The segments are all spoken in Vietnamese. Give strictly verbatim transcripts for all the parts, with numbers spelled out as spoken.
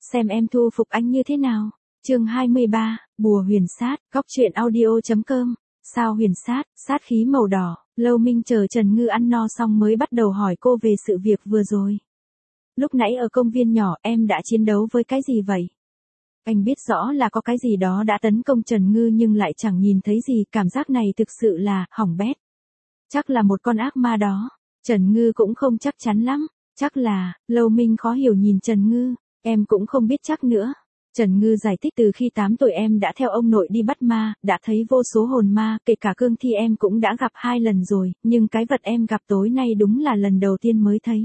xem em thu phục anh như thế nào. Chương hai mươi ba, bùa huyền sát, góc truyện audio.com. Sao huyền sát, sát khí màu đỏ. Lâu Minh chờ Trần Ngư ăn no xong mới bắt đầu hỏi cô về sự việc vừa rồi. Lúc nãy ở công viên nhỏ em đã chiến đấu với cái gì vậy? Anh biết rõ là có cái gì đó đã tấn công Trần Ngư nhưng lại chẳng nhìn thấy gì, cảm giác này thực sự là hỏng bét. Chắc là một con ác ma đó. Trần Ngư cũng không chắc chắn lắm. Chắc là, Lâu Minh khó hiểu nhìn Trần Ngư, em cũng không biết chắc nữa. Trần Ngư giải thích từ khi tám tuổi em đã theo ông nội đi bắt ma, đã thấy vô số hồn ma, kể cả cương thi em cũng đã gặp hai lần rồi, nhưng cái vật em gặp tối nay đúng là lần đầu tiên mới thấy.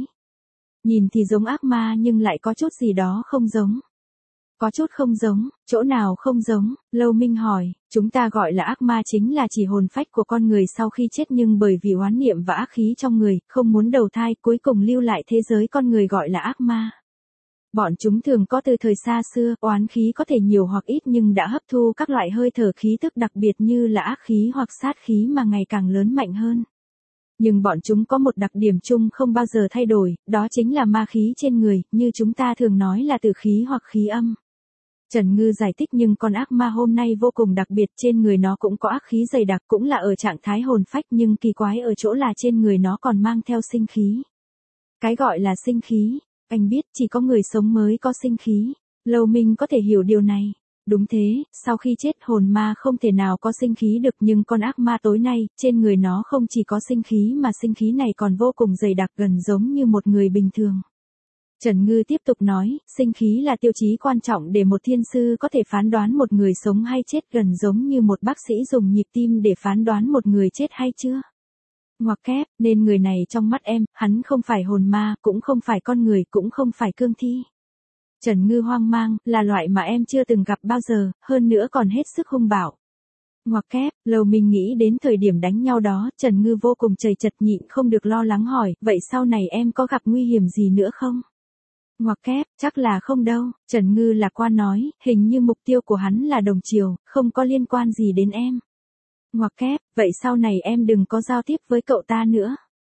Nhìn thì giống ác ma nhưng lại có chút gì đó không giống. Có chút không giống, chỗ nào không giống? Lâu Minh hỏi, chúng ta gọi là ác ma chính là chỉ hồn phách của con người sau khi chết nhưng bởi vì oán niệm và ác khí trong người, không muốn đầu thai, cuối cùng lưu lại thế giới con người gọi là ác ma. Bọn chúng thường có từ thời xa xưa, oán khí có thể nhiều hoặc ít nhưng đã hấp thu các loại hơi thở khí tức đặc biệt như là ác khí hoặc sát khí mà ngày càng lớn mạnh hơn. Nhưng bọn chúng có một đặc điểm chung không bao giờ thay đổi, đó chính là ma khí trên người, như chúng ta thường nói là tử khí hoặc khí âm. Trần Ngư giải thích nhưng con ác ma hôm nay vô cùng đặc biệt, trên người nó cũng có ác khí dày đặc, cũng là ở trạng thái hồn phách nhưng kỳ quái ở chỗ là trên người nó còn mang theo sinh khí. Cái gọi là sinh khí, anh biết chỉ có người sống mới có sinh khí. Lâu Minh có thể hiểu điều này. Đúng thế, sau khi chết hồn ma không thể nào có sinh khí được nhưng con ác ma tối nay, trên người nó không chỉ có sinh khí mà sinh khí này còn vô cùng dày đặc gần giống như một người bình thường. Trần Ngư tiếp tục nói, sinh khí là tiêu chí quan trọng để một thiên sư có thể phán đoán một người sống hay chết, gần giống như một bác sĩ dùng nhịp tim để phán đoán một người chết hay chưa. Ngoặc kép, nên người này trong mắt em, hắn không phải hồn ma, cũng không phải con người, cũng không phải cương thi. Trần Ngư hoang mang, là loại mà em chưa từng gặp bao giờ, hơn nữa còn hết sức hung bạo. Ngoặc kép, Lâu Minh nghĩ đến thời điểm đánh nhau đó, Trần Ngư vô cùng chầy chật nhịn không được lo lắng hỏi, vậy sau này em có gặp nguy hiểm gì nữa không? Ngoặc kép, chắc là không đâu, Trần Ngư lạc quan nói, hình như mục tiêu của hắn là đồng triều, không có liên quan gì đến em. Ngoặc kép, vậy sau này em đừng có giao tiếp với cậu ta nữa.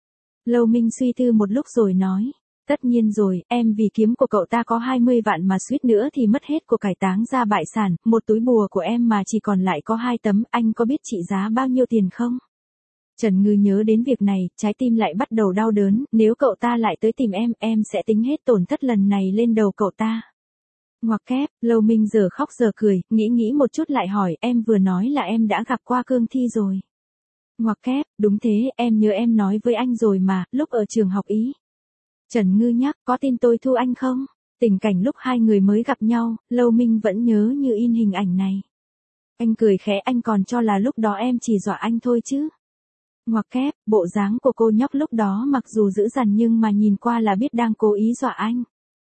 Lâu Minh suy tư một lúc rồi nói, tất nhiên rồi, em vì kiếm của cậu ta có hai mươi vạn mà suýt nữa thì mất hết của cải táng ra bại sản, một túi bùa của em mà chỉ còn lại có hai tấm, anh có biết trị giá bao nhiêu tiền không? Trần Ngư nhớ đến việc này, trái tim lại bắt đầu đau đớn, nếu cậu ta lại tới tìm em, em sẽ tính hết tổn thất lần này lên đầu cậu ta. Ngoặc kép, Lâu Minh giờ khóc giờ cười, nghĩ nghĩ một chút lại hỏi, em vừa nói là em đã gặp qua cương thi rồi. Ngoặc kép, đúng thế, em nhớ em nói với anh rồi mà, lúc ở trường học ý. Trần Ngư nhắc, có tin tôi thu anh không? Tình cảnh lúc hai người mới gặp nhau, Lâu Minh vẫn nhớ như in hình ảnh này. Anh cười khẽ, anh còn cho là lúc đó em chỉ dọa anh thôi chứ. Ngoặc kép, bộ dáng của cô nhóc lúc đó mặc dù dữ dằn nhưng mà nhìn qua là biết đang cố ý dọa anh.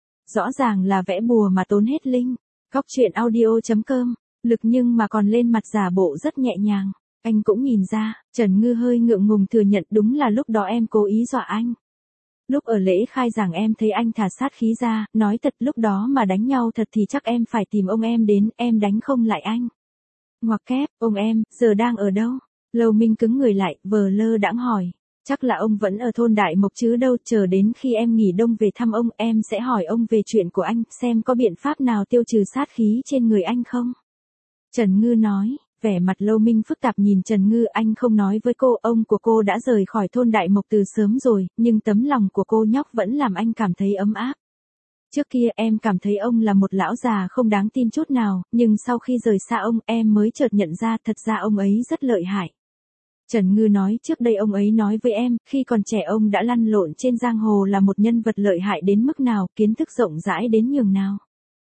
Rõ ràng là vẽ bùa mà tốn hết linh. Góc truyện audio.com, lực nhưng mà còn lên mặt giả bộ rất nhẹ nhàng. Anh cũng nhìn ra, Trần Ngư hơi ngượng ngùng thừa nhận đúng là lúc đó em cố ý dọa anh. Lúc ở lễ khai giảng em thấy anh thả sát khí ra, nói thật lúc đó mà đánh nhau thật thì chắc em phải tìm ông em đến, em đánh không lại anh. Ngoặc kép, ông em, giờ đang ở đâu? Lâu Minh cứng người lại, vờ lơ đãng hỏi. Chắc là ông vẫn ở thôn Đại Mộc chứ đâu, chờ đến khi em nghỉ đông về thăm ông, em sẽ hỏi ông về chuyện của anh, xem có biện pháp nào tiêu trừ sát khí trên người anh không? Trần Ngư nói, vẻ mặt Lâu Minh phức tạp nhìn Trần Ngư, anh không nói với cô, ông của cô đã rời khỏi thôn Đại Mộc từ sớm rồi, nhưng tấm lòng của cô nhóc vẫn làm anh cảm thấy ấm áp. Trước kia em cảm thấy ông là một lão già không đáng tin chút nào, nhưng sau khi rời xa ông, em mới chợt nhận ra thật ra ông ấy rất lợi hại. Trần Ngư nói, trước đây ông ấy nói với em, khi còn trẻ ông đã lăn lộn trên giang hồ là một nhân vật lợi hại đến mức nào, kiến thức rộng rãi đến nhường nào.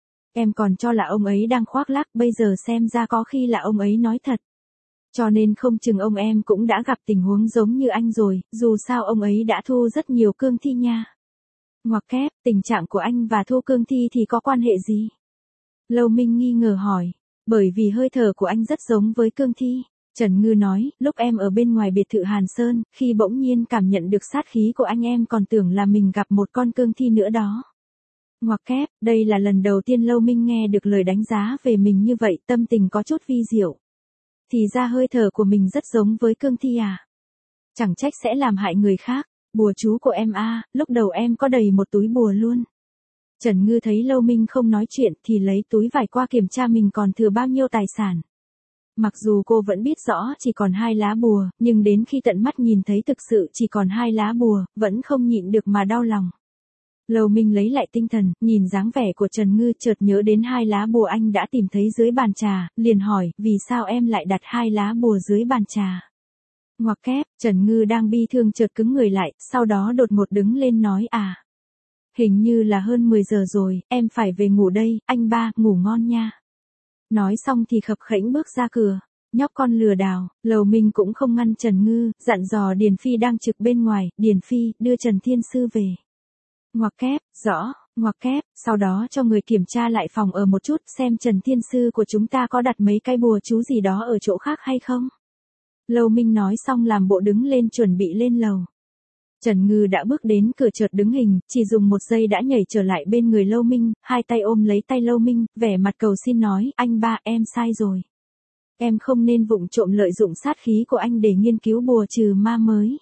Em còn cho là ông ấy đang khoác lác, bây giờ xem ra có khi là ông ấy nói thật. Cho nên không chừng ông em cũng đã gặp tình huống giống như anh rồi, dù sao ông ấy đã thu rất nhiều cương thi nha. Ngoặc kép, tình trạng của anh và thu cương thi thì có quan hệ gì? Lâu Minh nghi ngờ hỏi, bởi vì hơi thở của anh rất giống với cương thi. Trần Ngư nói, lúc em ở bên ngoài biệt thự Hàn Sơn, khi bỗng nhiên cảm nhận được sát khí của anh em còn tưởng là mình gặp một con cương thi nữa đó. Ngoặc kép, đây là lần đầu tiên Lâu Minh nghe được lời đánh giá về mình như vậy, tâm tình có chút vi diệu. Thì ra hơi thở của mình rất giống với cương thi à? Chẳng trách sẽ làm hại người khác. Bùa chú của em a, à, lúc đầu em có đầy một túi bùa luôn. Trần Ngư thấy Lâu Minh không nói chuyện thì lấy túi vải qua kiểm tra mình còn thừa bao nhiêu tài sản. Mặc dù cô vẫn biết rõ chỉ còn hai lá bùa, nhưng đến khi tận mắt nhìn thấy thực sự chỉ còn hai lá bùa, vẫn không nhịn được mà đau lòng. Lâu Minh lấy lại tinh thần, nhìn dáng vẻ của Trần Ngư chợt nhớ đến hai lá bùa anh đã tìm thấy dưới bàn trà, liền hỏi, vì sao em lại đặt hai lá bùa dưới bàn trà? Ngoặc kép, Trần Ngư đang bi thương chợt cứng người lại, sau đó đột ngột đứng lên nói à. Hình như là hơn mười giờ rồi, em phải về ngủ đây, anh ba, ngủ ngon nha. Nói xong thì khập khễnh bước ra cửa. Nhóc con lừa đảo, Lầu Minh cũng không ngăn Trần Ngư, dặn dò Điền Phi đang trực bên ngoài, Điền Phi, đưa Trần Thiên Sư về. Ngoặc kép, rõ, ngoặc kép, sau đó cho người kiểm tra lại phòng ở một chút xem Trần Thiên Sư của chúng ta có đặt mấy cái bùa chú gì đó ở chỗ khác hay không. Lầu Minh nói xong làm bộ đứng lên chuẩn bị lên lầu. Trần Ngư đã bước đến cửa chợt đứng hình, chỉ dùng một giây đã nhảy trở lại bên người Lâu Minh, hai tay ôm lấy tay Lâu Minh, vẻ mặt cầu xin nói, anh ba, em sai rồi. Em không nên vụng trộm lợi dụng sát khí của anh để nghiên cứu bùa trừ ma mới.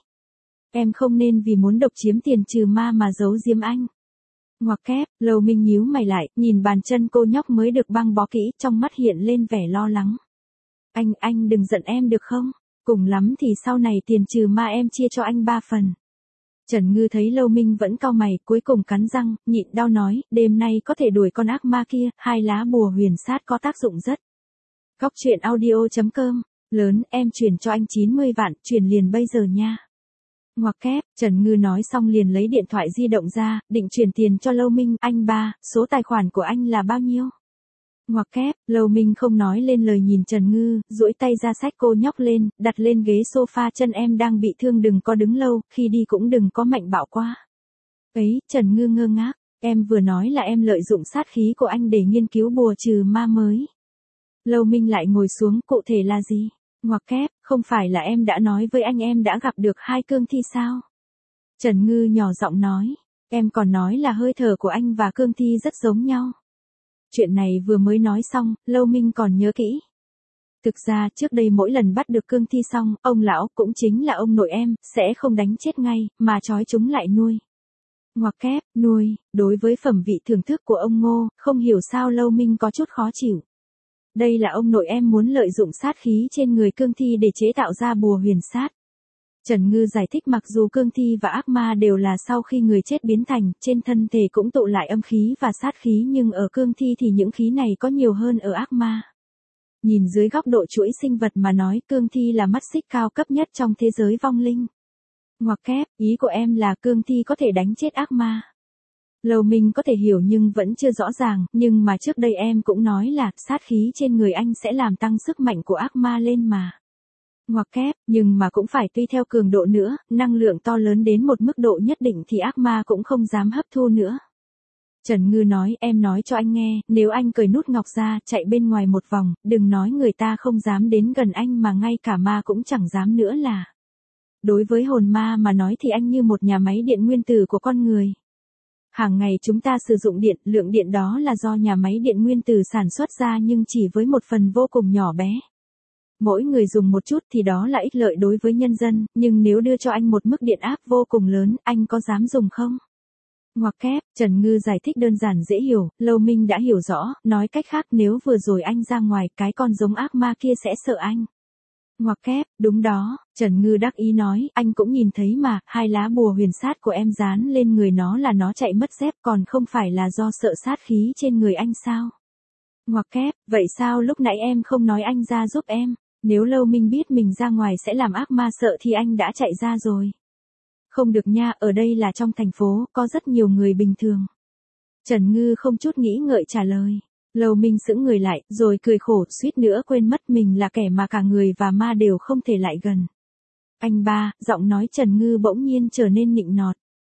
Em không nên vì muốn độc chiếm tiền trừ ma mà giấu giếm anh. Ngoặc kép, Lâu Minh nhíu mày lại, nhìn bàn chân cô nhóc mới được băng bó kỹ, trong mắt hiện lên vẻ lo lắng. Anh, anh đừng giận em được không? Cùng lắm thì sau này tiền trừ ma em chia cho anh ba phần. Trần Ngư thấy Lâu Minh vẫn cau mày, cuối cùng cắn răng, nhịn đau nói, đêm nay có thể đuổi con ác ma kia, hai lá bùa huyền sát có tác dụng rất. Góc truyện audio chấm com, lớn, em chuyển cho anh chín mươi vạn, chuyển liền bây giờ nha. Ngoặc kép, Trần Ngư nói xong liền lấy điện thoại di động ra, định chuyển tiền cho Lâu Minh, anh ba, số tài khoản của anh là bao nhiêu? Ngoặc kép, Lâu Minh không nói lên lời nhìn Trần Ngư, duỗi tay ra xách cô nhóc lên, đặt lên ghế sofa, chân em đang bị thương đừng có đứng lâu, khi đi cũng đừng có mạnh bạo quá. Ấy, Trần Ngư ngơ ngác, em vừa nói là em lợi dụng sát khí của anh để nghiên cứu bùa trừ ma mới. Lâu Minh lại ngồi xuống, cụ thể là gì? Ngoặc kép, không phải là em đã nói với anh em đã gặp được hai cương thi sao? Trần Ngư nhỏ giọng nói, em còn nói là hơi thở của anh và cương thi rất giống nhau. Chuyện này vừa mới nói xong, Lâu Minh còn nhớ kỹ. Thực ra trước đây mỗi lần bắt được cương thi xong, ông lão cũng chính là ông nội em, sẽ không đánh chết ngay, mà trói chúng lại nuôi. Ngoặc kép, nuôi, đối với phẩm vị thưởng thức của ông Ngô, không hiểu sao Lâu Minh có chút khó chịu. Đây là ông nội em muốn lợi dụng sát khí trên người cương thi để chế tạo ra bùa huyền sát. Trần Ngư giải thích mặc dù cương thi và ác ma đều là sau khi người chết biến thành, trên thân thể cũng tụ lại âm khí và sát khí nhưng ở cương thi thì những khí này có nhiều hơn ở ác ma. Nhìn dưới góc độ chuỗi sinh vật mà nói cương thi là mắt xích cao cấp nhất trong thế giới vong linh. Ngoặc kép, ý của em là cương thi có thể đánh chết ác ma. Lâu Minh có thể hiểu nhưng vẫn chưa rõ ràng, nhưng mà trước đây em cũng nói là sát khí trên người anh sẽ làm tăng sức mạnh của ác ma lên mà. Ngoặc kép, nhưng mà cũng phải tùy theo cường độ nữa, năng lượng to lớn đến một mức độ nhất định thì ác ma cũng không dám hấp thu nữa. Trần Ngư nói, em nói cho anh nghe, nếu anh cởi nút ngọc ra, chạy bên ngoài một vòng, đừng nói người ta không dám đến gần anh mà ngay cả ma cũng chẳng dám nữa là. Đối với hồn ma mà nói thì anh như một nhà máy điện nguyên tử của con người. Hàng ngày chúng ta sử dụng điện, lượng điện đó là do nhà máy điện nguyên tử sản xuất ra nhưng chỉ với một phần vô cùng nhỏ bé. Mỗi người dùng một chút thì đó là ích lợi đối với nhân dân, nhưng nếu đưa cho anh một mức điện áp vô cùng lớn, anh có dám dùng không? Ngoặc kép, Trần Ngư giải thích đơn giản dễ hiểu, Lâu Minh đã hiểu rõ, nói cách khác nếu vừa rồi anh ra ngoài cái con giống ác ma kia sẽ sợ anh. Ngoặc kép, đúng đó, Trần Ngư đắc ý nói, anh cũng nhìn thấy mà, hai lá bùa huyền sát của em dán lên người nó là nó chạy mất dép còn không phải là do sợ sát khí trên người anh sao? Ngoặc kép, vậy sao lúc nãy em không nói anh ra giúp em? Nếu Lâu Minh biết mình ra ngoài sẽ làm ác ma sợ thì anh đã chạy ra rồi. Không được nha, ở đây là trong thành phố, có rất nhiều người bình thường. Trần Ngư không chút nghĩ ngợi trả lời. Lâu Minh sững người lại, rồi cười khổ, suýt nữa quên mất mình là kẻ mà cả người và ma đều không thể lại gần. Anh ba, giọng nói Trần Ngư bỗng nhiên trở nên nịnh nọt.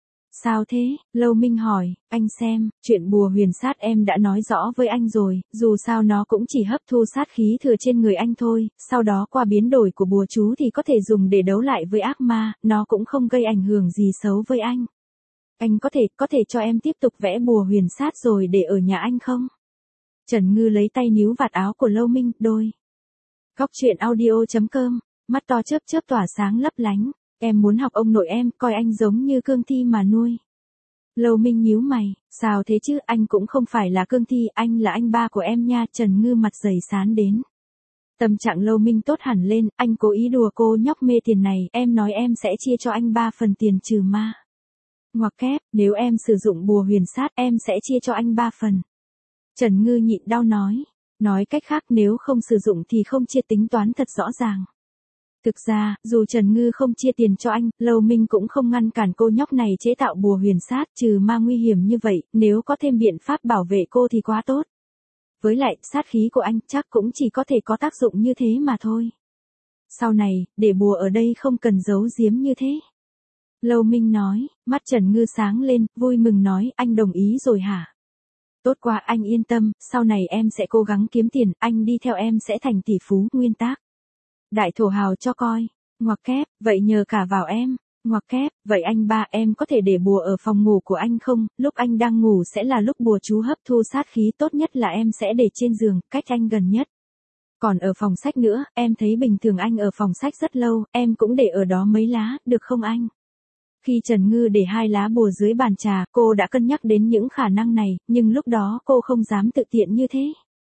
Sao thế? Lâu Minh hỏi, anh xem, chuyện bùa huyền sát em đã nói rõ với anh rồi, dù sao nó cũng chỉ hấp thu sát khí thừa trên người anh thôi, sau đó qua biến đổi của bùa chú thì có thể dùng để đấu lại với ác ma, nó cũng không gây ảnh hưởng gì xấu với anh. Anh có thể, có thể cho em tiếp tục vẽ bùa huyền sát rồi để ở nhà anh không? Trần Ngư lấy tay níu vạt áo của Lâu Minh, đôi. Góc truyện audio chấm com, mắt to chớp chớp tỏa sáng lấp lánh. Em muốn học ông nội em, coi anh giống như cương thi mà nuôi. Lâu Minh nhíu mày, sao thế chứ, anh cũng không phải là cương thi, anh là anh ba của em nha. Trần Ngư mặt dày sán đến. Tâm trạng Lâu Minh tốt hẳn lên, anh cố ý đùa cô nhóc mê tiền này, em nói em sẽ chia cho anh ba phần tiền trừ ma. Ngoặc kép, nếu em sử dụng bùa huyền sát em sẽ chia cho anh ba phần. Trần Ngư nhịn đau nói. Nói cách khác nếu không sử dụng thì không chia, tính toán thật rõ ràng. Thực ra, dù Trần Ngư không chia tiền cho anh, Lâu Minh cũng không ngăn cản cô nhóc này chế tạo bùa huyền sát trừ ma nguy hiểm như vậy, nếu có thêm biện pháp bảo vệ cô thì quá tốt. Với lại, sát khí của anh chắc cũng chỉ có thể có tác dụng như thế mà thôi. Sau này, để bùa ở đây không cần giấu giếm như thế. Lâu Minh nói, mắt Trần Ngư sáng lên, vui mừng nói, anh đồng ý rồi hả? Tốt quá, anh yên tâm, sau này em sẽ cố gắng kiếm tiền, anh đi theo em sẽ thành tỷ phú. Nguyên tác. Đại thổ hào cho coi. Ngoặc kép, vậy nhờ cả vào em. Ngoặc kép, vậy anh ba em có thể để bùa ở phòng ngủ của anh không? Lúc anh đang ngủ sẽ là lúc bùa chú hấp thu sát khí, tốt nhất là em sẽ để trên giường, cách anh gần nhất. Còn ở phòng sách nữa, em thấy bình thường anh ở phòng sách rất lâu, em cũng để ở đó mấy lá, được không anh? Khi Trần Ngư để hai lá bùa dưới bàn trà, cô đã cân nhắc đến những khả năng này, nhưng lúc đó cô không dám tự tiện như thế.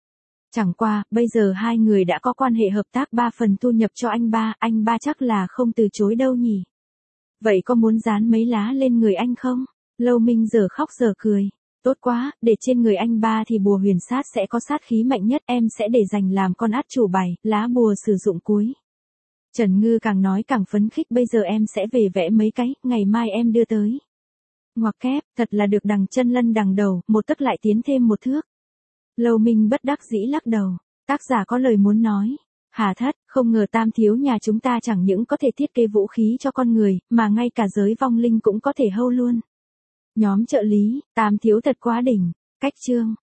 Chẳng qua, bây giờ hai người đã có quan hệ hợp tác, ba phần thu nhập cho anh ba, anh ba chắc là không từ chối đâu nhỉ. Vậy có muốn dán mấy lá lên người anh không? Lâu Minh giờ khóc giờ cười. Tốt quá, để trên người anh ba thì bùa huyền sát sẽ có sát khí mạnh nhất, em sẽ để dành làm con át chủ bài, lá bùa sử dụng cuối. Trần Ngư càng nói càng phấn khích, bây giờ em sẽ về vẽ mấy cái, ngày mai em đưa tới. Ngoặc kép, thật là được đằng chân lân đằng đầu, một tấc lại tiến thêm một thước. Lâu Minh bất đắc dĩ lắc đầu, tác giả có lời muốn nói. Hà thất, không ngờ Tam thiếu nhà chúng ta chẳng những có thể thiết kế vũ khí cho con người, mà ngay cả giới vong linh cũng có thể hâu luôn. Nhóm trợ lý, Tam thiếu thật quá đỉnh. Cách chương.